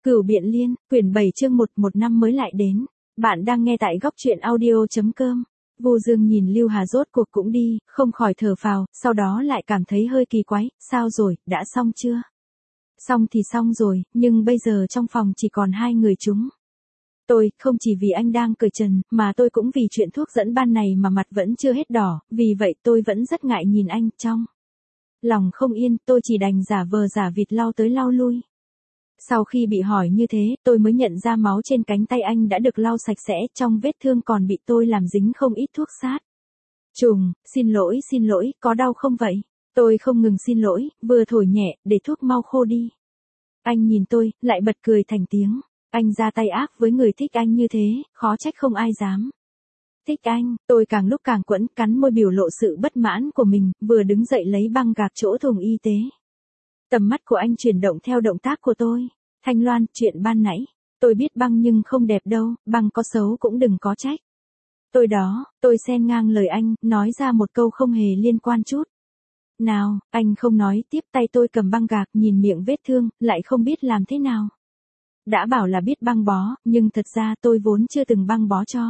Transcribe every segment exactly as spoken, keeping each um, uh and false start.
Cửu Biện Liên, quyển bảy chương một, một năm mới lại đến. Bạn đang nghe tại góc truyện audio chấm com. Vu Dương nhìn Lưu Hà rốt cuộc cũng đi, không khỏi thở phào, sau đó lại cảm thấy hơi kỳ quái, sao rồi, đã xong chưa? Xong thì xong rồi, nhưng bây giờ trong phòng chỉ còn hai người chúng. Tôi, không chỉ vì anh đang cởi trần, mà tôi cũng vì chuyện thuốc dẫn ban này mà mặt vẫn chưa hết đỏ, vì vậy tôi vẫn rất ngại nhìn anh, trong lòng không yên, tôi chỉ đành giả vờ giả vịt lau tới lau lui. Sau khi bị hỏi như thế, tôi mới nhận ra máu trên cánh tay anh đã được lau sạch sẽ, trong vết thương còn bị tôi làm dính không ít thuốc sát trùng. Xin lỗi, xin lỗi, có đau không vậy? Tôi không ngừng xin lỗi, vừa thổi nhẹ, để thuốc mau khô đi. Anh nhìn tôi, lại bật cười thành tiếng. Anh ra tay ác với người thích anh như thế, khó trách không ai dám thích anh. Tôi càng lúc càng quẫn, cắn môi biểu lộ sự bất mãn của mình, vừa đứng dậy lấy băng gạc chỗ thùng y tế. Tầm mắt của anh chuyển động theo động tác của tôi. Thanh Loan, chuyện ban nãy, tôi biết băng nhưng không đẹp đâu, băng có xấu cũng đừng có trách. Tôi đó, tôi xen ngang lời anh, nói ra một câu không hề liên quan chút nào. Anh không nói tiếp, tay tôi cầm băng gạc nhìn miệng vết thương, lại không biết làm thế nào. Đã bảo là biết băng bó, nhưng thật ra tôi vốn chưa từng băng bó cho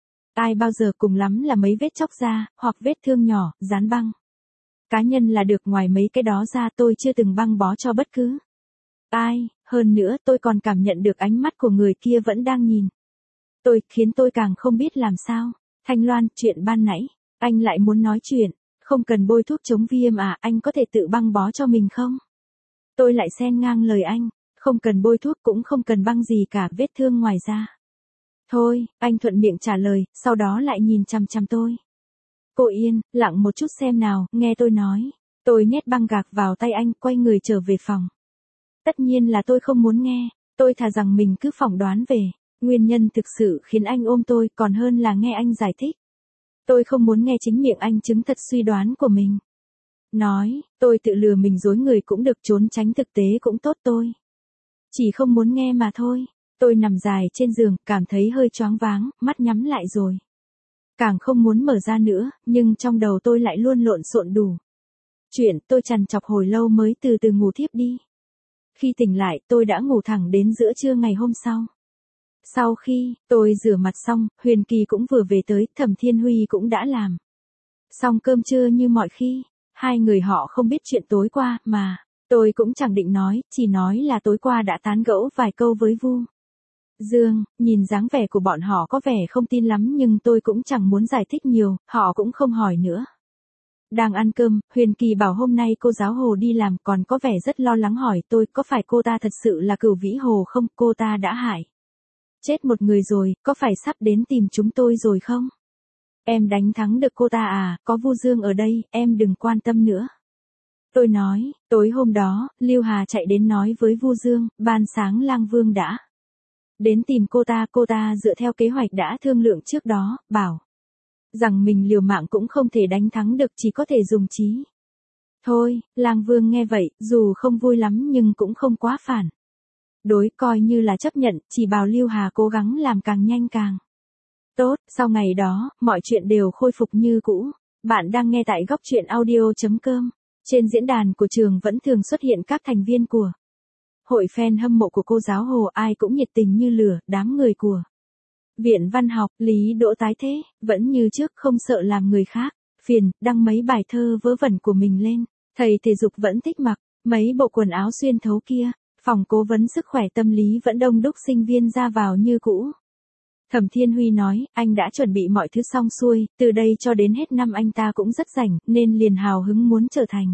ai bao giờ, cùng lắm là mấy vết chóc da, hoặc vết thương nhỏ, dán băng cá nhân là được, ngoài mấy cái đó ra tôi chưa từng băng bó cho bất cứ ai. Hơn nữa tôi còn cảm nhận được ánh mắt của người kia vẫn đang nhìn tôi, khiến tôi càng không biết làm sao. Thanh Loan, chuyện ban nãy, anh lại muốn nói chuyện, không cần bôi thuốc chống viêm à, anh có thể tự băng bó cho mình không? Tôi lại xen ngang lời anh, không cần bôi thuốc cũng không cần băng gì cả, vết thương ngoài da thôi. Anh thuận miệng trả lời, sau đó lại nhìn chằm chằm tôi. Cô yên lặng một chút xem nào, nghe tôi nói. Tôi nhét băng gạc vào tay anh, quay người trở về phòng. Tất nhiên là tôi không muốn nghe, tôi thà rằng mình cứ phỏng đoán về nguyên nhân thực sự khiến anh ôm tôi, còn hơn là nghe anh giải thích. Tôi không muốn nghe chính miệng anh chứng thật suy đoán của mình. Nói, tôi tự lừa mình dối người cũng được, trốn tránh thực tế cũng tốt, tôi chỉ không muốn nghe mà thôi. Tôi nằm dài trên giường, cảm thấy hơi choáng váng, mắt nhắm lại rồi càng không muốn mở ra nữa, nhưng trong đầu tôi lại luôn lộn xộn đủ chuyện. Tôi trằn trọc hồi lâu mới từ từ ngủ thiếp đi. Khi tỉnh lại, tôi đã ngủ thẳng đến giữa trưa ngày hôm sau. Sau khi tôi rửa mặt xong, Huyền Kỳ cũng vừa về tới, Thẩm Thiên Huy cũng đã làm xong cơm trưa như mọi khi. Hai người họ không biết chuyện tối qua, mà tôi cũng chẳng định nói, chỉ nói là tối qua đã tán gẫu vài câu với Vu Dương. Nhìn dáng vẻ của bọn họ có vẻ không tin lắm, nhưng tôi cũng chẳng muốn giải thích nhiều, họ cũng không hỏi nữa. Đang ăn cơm, Huyền Kỳ bảo hôm nay cô giáo Hồ đi làm, còn có vẻ rất lo lắng, hỏi tôi có phải cô ta thật sự là Cửu Vĩ Hồ không, cô ta đã hại chết một người rồi, có phải sắp đến tìm chúng tôi rồi không? Em đánh thắng được cô ta à, có Vu Dương ở đây, em đừng quan tâm nữa. Tôi nói, tối hôm đó, Lưu Hà chạy đến nói với Vu Dương, ban sáng Lang Vương đã đến tìm cô ta, cô ta dựa theo kế hoạch đã thương lượng trước đó, bảo rằng mình liều mạng cũng không thể đánh thắng được, chỉ có thể dùng trí thôi. Lang Vương nghe vậy, dù không vui lắm nhưng cũng không quá phản đối, coi như là chấp nhận, chỉ bảo Lưu Hà cố gắng làm càng nhanh càng tốt. Sau ngày đó, mọi chuyện đều khôi phục như cũ. Bạn đang nghe tại góc truyện audio chấm com. Trên diễn đàn của trường vẫn thường xuất hiện các thành viên của hội fan hâm mộ của cô giáo Hồ, ai cũng nhiệt tình như lửa. Đám người của Viện Văn học, Lý Đỗ tái thế, vẫn như trước, không sợ làm người khác phiền, đăng mấy bài thơ vớ vẩn của mình lên. Thầy thể dục vẫn thích mặc mấy bộ quần áo xuyên thấu kia. Phòng cố vấn sức khỏe tâm lý vẫn đông đúc, sinh viên ra vào như cũ. Thẩm Thiên Huy nói, anh đã chuẩn bị mọi thứ xong xuôi, từ đây cho đến hết năm anh ta cũng rất rảnh, nên liền hào hứng muốn trở thành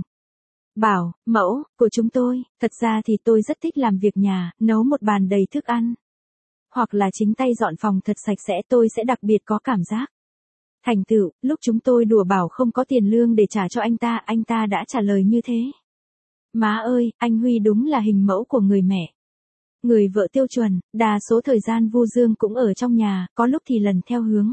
bảo mẫu của chúng tôi. Thật ra thì tôi rất thích làm việc nhà, nấu một bàn đầy thức ăn, hoặc là chính tay dọn phòng thật sạch sẽ, tôi sẽ đặc biệt có cảm giác thành tựu. Lúc chúng tôi đùa bảo không có tiền lương để trả cho anh ta, anh ta đã trả lời như thế. Má ơi, anh Huy đúng là hình mẫu của người mẹ, người vợ tiêu chuẩn. Đa số thời gian Vu Dương cũng ở trong nhà, có lúc thì lần theo hướng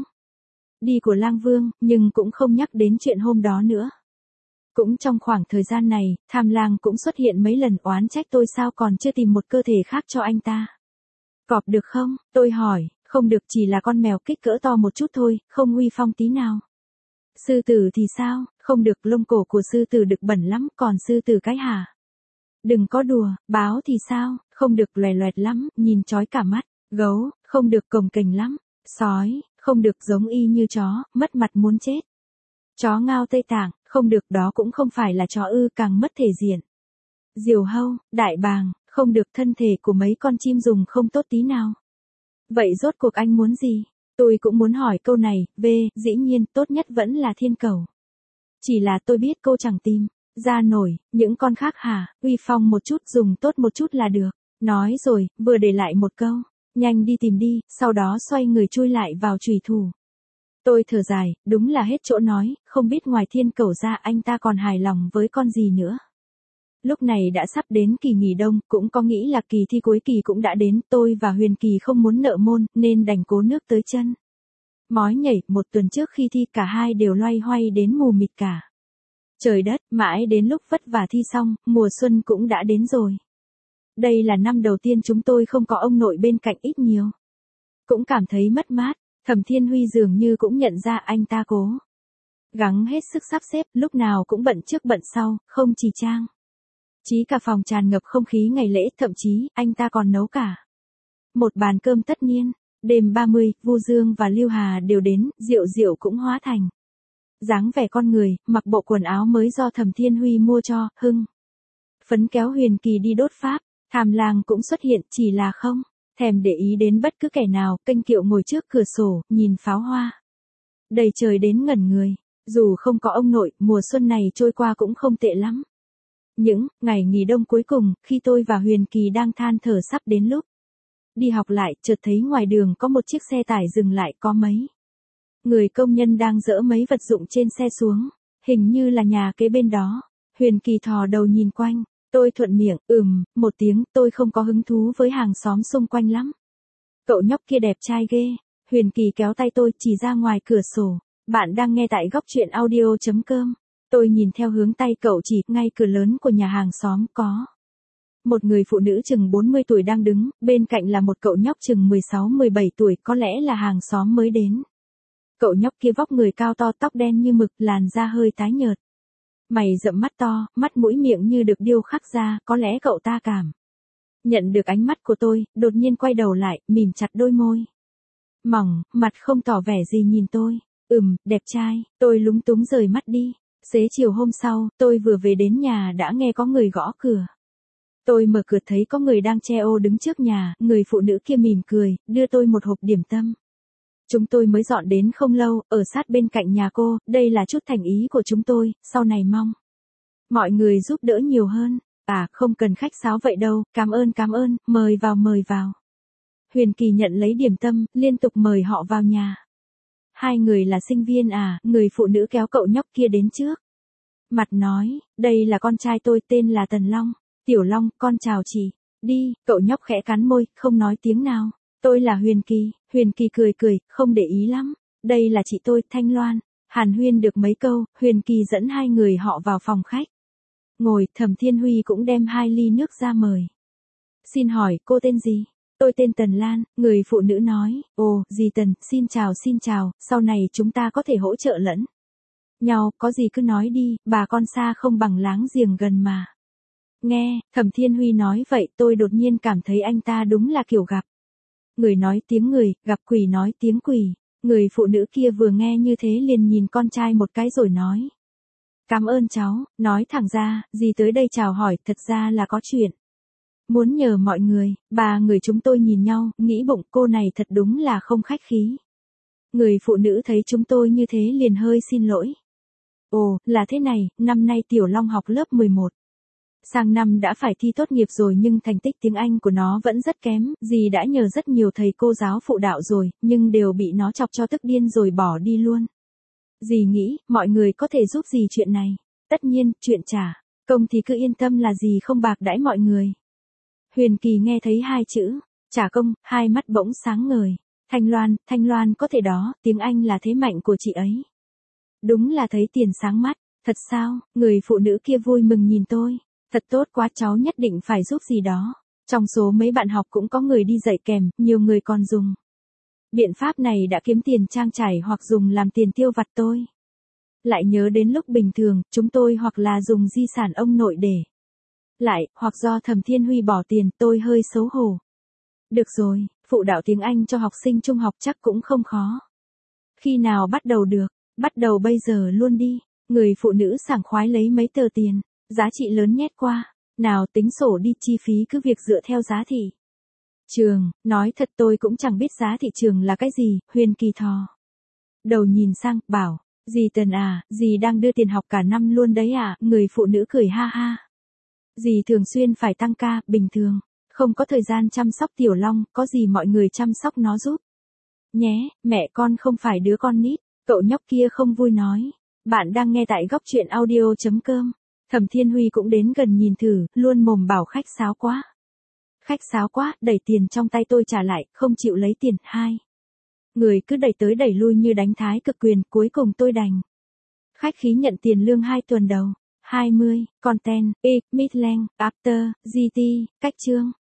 đi của Lang Vương, nhưng cũng không nhắc đến chuyện hôm đó nữa. Cũng trong khoảng thời gian này, Tham Lang cũng xuất hiện mấy lần, oán trách tôi sao còn chưa tìm một cơ thể khác cho anh ta. Cọp được không? Tôi hỏi, không được, chỉ là con mèo kích cỡ to một chút thôi, không uy phong tí nào. Sư tử thì sao? Không được, lông cổ của sư tử đực bẩn lắm, còn sư tử cái hả? Đừng có đùa, báo thì sao, không được loè loẹt lắm, nhìn chói cả mắt. Gấu, không được cồng kềnh lắm. Sói, không được giống y như chó, mất mặt muốn chết. Chó ngao Tây Tạng, không được, đó cũng không phải là chó ư, càng mất thể diện. Diều hâu, đại bàng, không được, thân thể của mấy con chim dùng không tốt tí nào. Vậy rốt cuộc anh muốn gì? Tôi cũng muốn hỏi câu này, V, dĩ nhiên, tốt nhất vẫn là thiên cẩu. Chỉ là tôi biết cô chẳng tìm ra nổi, những con khác hả, uy phong một chút, dùng tốt một chút là được. Nói rồi, vừa để lại một câu, nhanh đi tìm đi, sau đó xoay người chui lại vào chùy thủ. Tôi thở dài, đúng là hết chỗ nói, không biết ngoài thiên cẩu ra anh ta còn hài lòng với con gì nữa. Lúc này đã sắp đến kỳ nghỉ đông, cũng có nghĩ là kỳ thi cuối kỳ cũng đã đến, tôi và Huyền Kỳ không muốn nợ môn, nên đành cố nước tới chân. Mói nhảy, một tuần trước khi thi cả hai đều loay hoay đến mù mịt cả. Trời đất, mãi đến lúc vất vả thi xong, mùa xuân cũng đã đến rồi. Đây là năm đầu tiên chúng tôi không có ông nội bên cạnh ít nhiều. Cũng cảm thấy mất mát, Thẩm Thiên Huy dường như cũng nhận ra anh ta cố gắng hết sức sắp xếp, lúc nào cũng bận trước bận sau, không chỉ trang trí cả phòng tràn ngập không khí ngày lễ, thậm chí, anh ta còn nấu cả một bàn cơm tất niên. Đêm ba mươi, Vu Dương và Lưu Hà đều đến, Diệu Diệu cũng hóa thành dáng vẻ con người, mặc bộ quần áo mới do Thẩm Thiên Huy mua cho, hưng phấn kéo Huyền Kỳ đi đốt pháp. Tham Lang cũng xuất hiện, chỉ là không thèm để ý đến bất cứ kẻ nào, kênh kiệu ngồi trước cửa sổ, nhìn pháo hoa đầy trời đến ngẩn người. Dù không có ông nội, mùa xuân này trôi qua cũng không tệ lắm. Những ngày nghỉ đông cuối cùng, khi tôi và Huyền Kỳ đang than thở sắp đến lúc đi học lại, chợt thấy ngoài đường có một chiếc xe tải dừng lại, có mấy người công nhân đang dỡ mấy vật dụng trên xe xuống, hình như là nhà kế bên đó. Huyền Kỳ thò đầu nhìn quanh, tôi thuận miệng, ừm, một tiếng, tôi không có hứng thú với hàng xóm xung quanh lắm. Cậu nhóc kia đẹp trai ghê. Huyền Kỳ kéo tay tôi, chỉ ra ngoài cửa sổ. Bạn đang nghe tại góc truyện audio chấm com. Tôi nhìn theo hướng tay cậu chỉ, ngay cửa lớn của nhà hàng xóm có một người phụ nữ chừng bốn mươi tuổi đang đứng, bên cạnh là một cậu nhóc chừng mười sáu mười bảy tuổi, có lẽ là hàng xóm mới đến. Cậu nhóc kia vóc người cao to, tóc đen như mực, làn da hơi tái nhợt. Mày rậm, mắt to, mắt mũi miệng như được điêu khắc ra, có lẽ cậu ta cảm nhận được ánh mắt của tôi, đột nhiên quay đầu lại, mỉm chặt đôi môi mỏng, mặt không tỏ vẻ gì nhìn tôi. Ừm, đẹp trai. Tôi lúng túng rời mắt đi. Xế chiều hôm sau, tôi vừa về đến nhà đã nghe có người gõ cửa. Tôi mở cửa thấy có người đang che ô đứng trước nhà, người phụ nữ kia mỉm cười, đưa tôi một hộp điểm tâm. Chúng tôi mới dọn đến không lâu, ở sát bên cạnh nhà cô, đây là chút thành ý của chúng tôi, sau này mong mọi người giúp đỡ nhiều hơn. À, không cần khách sáo vậy đâu, cảm ơn cảm ơn, mời vào mời vào. Huyền Kỳ nhận lấy điểm tâm, liên tục mời họ vào nhà. Hai người là sinh viên à, người phụ nữ kéo cậu nhóc kia đến trước. Mặt nói, đây là con trai tôi, tên là Tần Long. Tiểu Long, con chào chị. Đi, cậu nhóc khẽ cắn môi, không nói tiếng nào. Tôi là Huyền Kỳ. Huyền Kỳ cười cười, không để ý lắm. Đây là chị tôi, Thanh Loan. Hàn huyên được mấy câu, Huyền Kỳ dẫn hai người họ vào phòng khách. Ngồi, Thẩm Thiên Huy cũng đem hai ly nước ra mời. Xin hỏi, cô tên gì? Tôi tên Tần Lan, người phụ nữ nói. Ồ, dì Tần, xin chào xin chào, sau này chúng ta có thể hỗ trợ lẫn nhau, có gì cứ nói đi, bà con xa không bằng láng giềng gần mà. Nghe, Thẩm Thiên Huy nói vậy, tôi đột nhiên cảm thấy anh ta đúng là kiểu gặp người nói tiếng người, gặp quỷ nói tiếng quỷ. Người phụ nữ kia vừa nghe như thế liền nhìn con trai một cái rồi nói. Cảm ơn cháu, nói thẳng ra, dì tới đây chào hỏi, thật ra là có chuyện muốn nhờ mọi người. Ba người chúng tôi nhìn nhau, nghĩ bụng cô này thật đúng là không khách khí. Người phụ nữ thấy chúng tôi như thế liền hơi xin lỗi. Ồ, là thế này, năm nay Tiểu Long học lớp mười một. Sang năm đã phải thi tốt nghiệp rồi nhưng thành tích tiếng Anh của nó vẫn rất kém, dì đã nhờ rất nhiều thầy cô giáo phụ đạo rồi, nhưng đều bị nó chọc cho tức điên rồi bỏ đi luôn. Dì nghĩ, mọi người có thể giúp dì chuyện này. Tất nhiên, chuyện trả công thì cứ yên tâm là dì không bạc đãi mọi người. Huyền Kỳ nghe thấy hai chữ, trả công, hai mắt bỗng sáng ngời. Thanh Loan, Thanh Loan có thể đó, tiếng Anh là thế mạnh của chị ấy. Đúng là thấy tiền sáng mắt, thật sao, người phụ nữ kia vui mừng nhìn tôi. Thật tốt quá, cháu nhất định phải giúp gì đó. Trong số mấy bạn học cũng có người đi dạy kèm, nhiều người còn dùng biện pháp này đã kiếm tiền trang trải hoặc dùng làm tiền tiêu vặt. Tôi lại nhớ đến lúc bình thường, chúng tôi hoặc là dùng di sản ông nội để lại, hoặc do Thẩm Thiên Huy bỏ tiền, tôi hơi xấu hổ. Được rồi, phụ đạo tiếng Anh cho học sinh trung học chắc cũng không khó. Khi nào bắt đầu được? Bắt đầu bây giờ luôn đi. Người phụ nữ sảng khoái lấy mấy tờ tiền, giá trị lớn nhét qua. Nào tính sổ đi, chi phí cứ việc dựa theo giá thị trường. Nói thật tôi cũng chẳng biết giá thị trường là cái gì. Huyền Kỳ thò đầu nhìn sang, bảo, dì Tần à, dì đang đưa tiền học cả năm luôn đấy à? Người phụ nữ cười ha ha. Dì thường xuyên phải tăng ca, bình thường không có thời gian chăm sóc Tiểu Long, có gì mọi người chăm sóc nó giúp nhé, mẹ con không phải đứa con nít. Cậu nhóc kia không vui nói. Bạn đang nghe tại góc truyện audio.com. Thẩm Thiên Huy cũng đến gần nhìn thử, luôn mồm bảo khách sáo quá. Khách sáo quá, đẩy tiền trong tay tôi trả lại, không chịu lấy tiền. Hai người cứ đẩy tới đẩy lui như đánh thái cực quyền, cuối cùng tôi đành khách khí nhận tiền lương hai tuần đầu. hai mươi, content, e, midland, after, giê tê, cách chương.